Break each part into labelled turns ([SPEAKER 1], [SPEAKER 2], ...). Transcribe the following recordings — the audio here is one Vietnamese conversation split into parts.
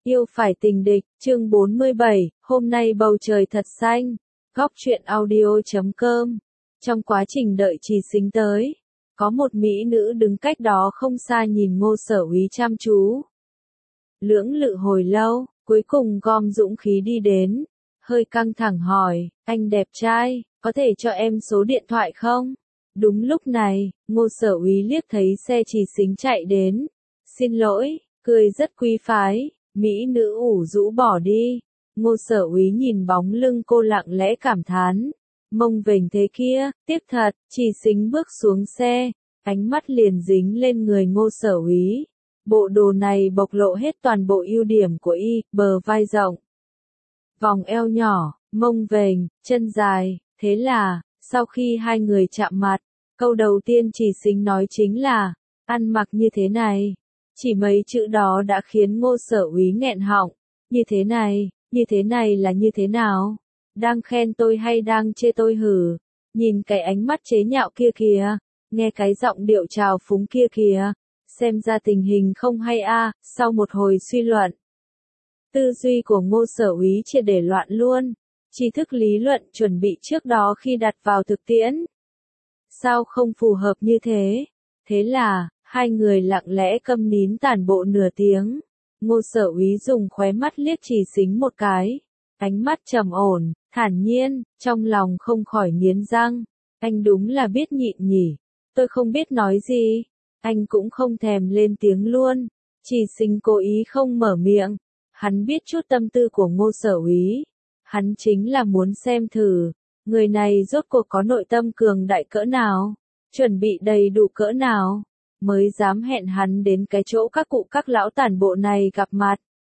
[SPEAKER 1] Yêu phải tình địch, chương 47, hôm nay bầu trời thật xanh. Góc truyện audio.com. Trong quá trình đợi Trì Xính tới, có một mỹ nữ đứng cách đó không xa nhìn Ngô Sở Úy chăm chú. Lưỡng lự hồi lâu, cuối cùng gom dũng khí đi đến, hơi căng thẳng hỏi, anh đẹp trai, có thể cho em số điện thoại không? Đúng lúc này, Ngô Sở Úy liếc thấy xe Trì Xính chạy đến. Xin lỗi, cười rất quý phái. Mỹ nữ ủ rũ bỏ đi. Ngô Sở Úy nhìn bóng lưng cô lặng lẽ cảm thán. Mông vểnh thế kia, tiếc thật. Trì Xính bước xuống xe, ánh mắt liền dính lên người Ngô Sở Úy. Bộ đồ này bộc lộ hết toàn bộ ưu điểm của y, bờ vai rộng, vòng eo nhỏ, mông vểnh, chân dài. Thế là, sau khi hai người chạm mặt, câu đầu tiên Trì Xính nói chính là, ăn mặc như thế này. Chỉ mấy chữ đó đã khiến Ngô Sở Úy nghẹn họng. Như thế này là như thế nào? Đang khen tôi hay đang chê tôi hử? Nhìn cái ánh mắt chế nhạo kia kìa, nghe cái giọng điệu trào phúng kia kìa, xem ra tình hình không hay a. Sau một hồi suy luận, tư duy của Ngô Sở Úy triệt để loạn luôn, tri thức lý luận chuẩn bị trước đó khi đặt vào thực tiễn, sao không phù hợp như thế? Thế là hai người lặng lẽ câm nín tản bộ nửa tiếng. Ngô Sở Úy dùng khóe mắt liếc Trì Xính một cái. Ánh mắt trầm ổn, thản nhiên, trong lòng không khỏi nghiến răng. Anh đúng là biết nhịn nhỉ. Tôi không biết nói gì. Anh cũng không thèm lên tiếng luôn. Trì Xính cố ý không mở miệng. Hắn biết chút tâm tư của Ngô Sở Úy. Hắn chính là muốn xem thử, người này rốt cuộc có nội tâm cường đại cỡ nào, chuẩn bị đầy đủ cỡ nào, mới dám hẹn hắn đến cái chỗ các cụ các lão tản bộ này gặp mặt.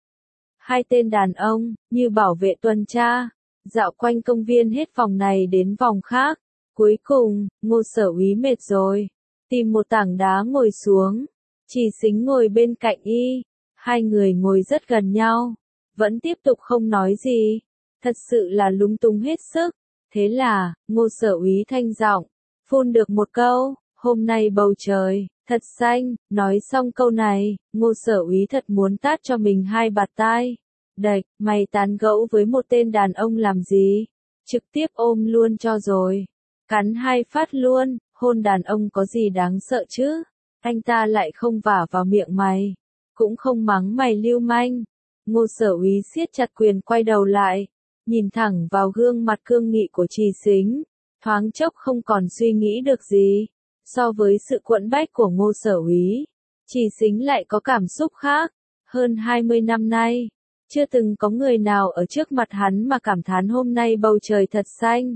[SPEAKER 1] Hai tên đàn ông, như bảo vệ tuần tra, dạo quanh công viên hết vòng này đến vòng khác. Cuối cùng, Ngô Sở Úy mệt rồi, tìm một tảng đá ngồi xuống. Trì Xính ngồi bên cạnh y, hai người ngồi rất gần nhau, vẫn tiếp tục không nói gì, thật sự là lúng túng hết sức. Thế là, Ngô Sở Úy thanh giọng, phun được một câu, hôm nay bầu trời thật xanh. Nói xong câu này, Ngô Sở Úy thật muốn tát cho mình hai bạt tai. Đạch, mày tán gẫu với một tên đàn ông làm gì? Trực tiếp ôm luôn cho rồi. Cắn hai phát luôn, hôn đàn ông có gì đáng sợ chứ? Anh ta lại không vả vào miệng mày, cũng không mắng mày lưu manh. Ngô Sở Úy siết chặt quyền quay đầu lại, nhìn thẳng vào gương mặt cương nghị của Trì Xính, thoáng chốc không còn suy nghĩ được gì. So với sự quẫn bách của Ngô Sở Úy, Trì Xính lại có cảm xúc khác. Hơn 20 năm nay, chưa từng có người nào ở trước mặt hắn mà cảm thán hôm nay bầu trời thật xanh.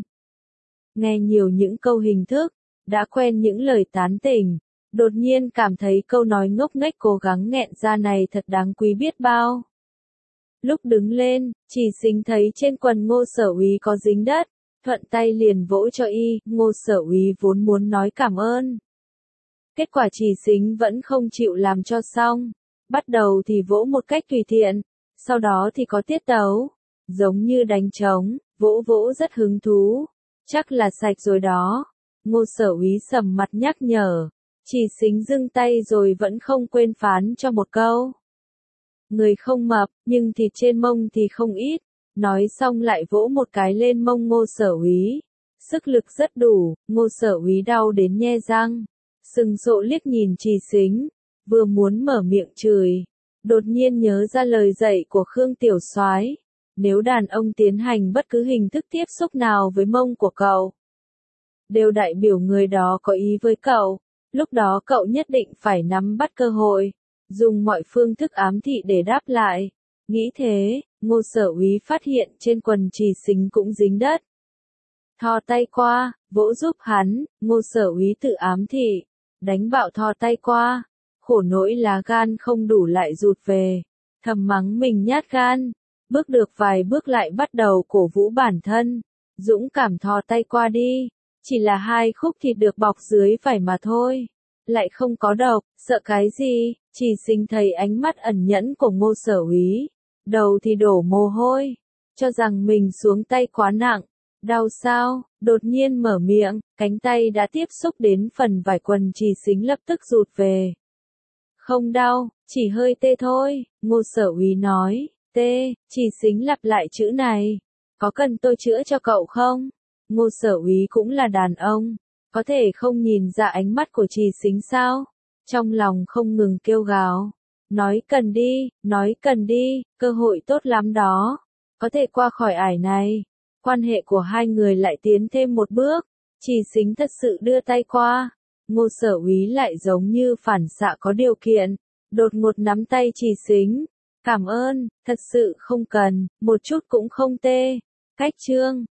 [SPEAKER 1] Nghe nhiều những câu hình thức, đã quen những lời tán tỉnh, đột nhiên cảm thấy câu nói ngốc nghếch cố gắng nghẹn ra này thật đáng quý biết bao. Lúc đứng lên, Trì Xính thấy trên quần Ngô Sở Úy có dính đất, thuận tay liền vỗ cho y. Ngô Sở Úy vốn muốn nói cảm ơn. Kết quả Trì Xính vẫn không chịu làm cho xong. Bắt đầu thì vỗ một cách tùy tiện, sau đó thì có tiết tấu, giống như đánh trống, vỗ vỗ rất hứng thú. Chắc là sạch rồi đó. Ngô Sở Úy sầm mặt nhắc nhở. Trì Xính dưng tay rồi vẫn không quên phán cho một câu. Người không mập, nhưng thịt trên mông thì không ít. Nói xong lại vỗ một cái lên mông Ngô Sở Úy. Sức lực rất đủ, Ngô Sở Úy đau đến nhe răng. Sừng sộ liếc nhìn Trì Xính, vừa muốn mở miệng chửi, đột nhiên nhớ ra lời dạy của Khương Tiểu Soái. Nếu đàn ông tiến hành bất cứ hình thức tiếp xúc nào với mông của cậu, đều đại biểu người đó có ý với cậu. Lúc đó cậu nhất định phải nắm bắt cơ hội, dùng mọi phương thức ám thị để đáp lại. Nghĩ thế, Ngô Sở Úy phát hiện trên quần Trì Xính cũng dính đất. Thò tay qua, vỗ giúp hắn. Ngô Sở Úy tự ám thị, đánh bạo thò tay qua. Khổ nỗi lá gan không đủ lại rụt về, thầm mắng mình nhát gan. Bước được vài bước lại bắt đầu cổ vũ bản thân. Dũng cảm thò tay qua đi, chỉ là hai khúc thịt được bọc dưới vải mà thôi, lại không có độc, sợ cái gì? Trì Xính thấy ánh mắt ẩn nhẫn của Ngô Sở Úy, đầu thì đổ mồ hôi, cho rằng mình xuống tay quá nặng. Đau sao? Đột nhiên mở miệng, cánh tay đã tiếp xúc đến phần vải quần Trì Xính lập tức rụt về. Không đau, chỉ hơi tê thôi, Ngô Sở Úy nói. Tê, Trì Xính lặp lại chữ này. Có cần tôi chữa cho cậu không? Ngô Sở Úy cũng là đàn ông, có thể không nhìn ra ánh mắt của Trì Xính sao? Trong lòng không ngừng kêu gào. Nói cần đi, cơ hội tốt lắm đó. Có thể qua khỏi ải này. Quan hệ của hai người lại tiến thêm một bước. Trì Xính thật sự đưa tay qua. Ngô Sở Úy lại giống như phản xạ có điều kiện. Đột ngột nắm tay Trì Xính. Cảm ơn, thật sự không cần, một chút cũng không tê. Cách chương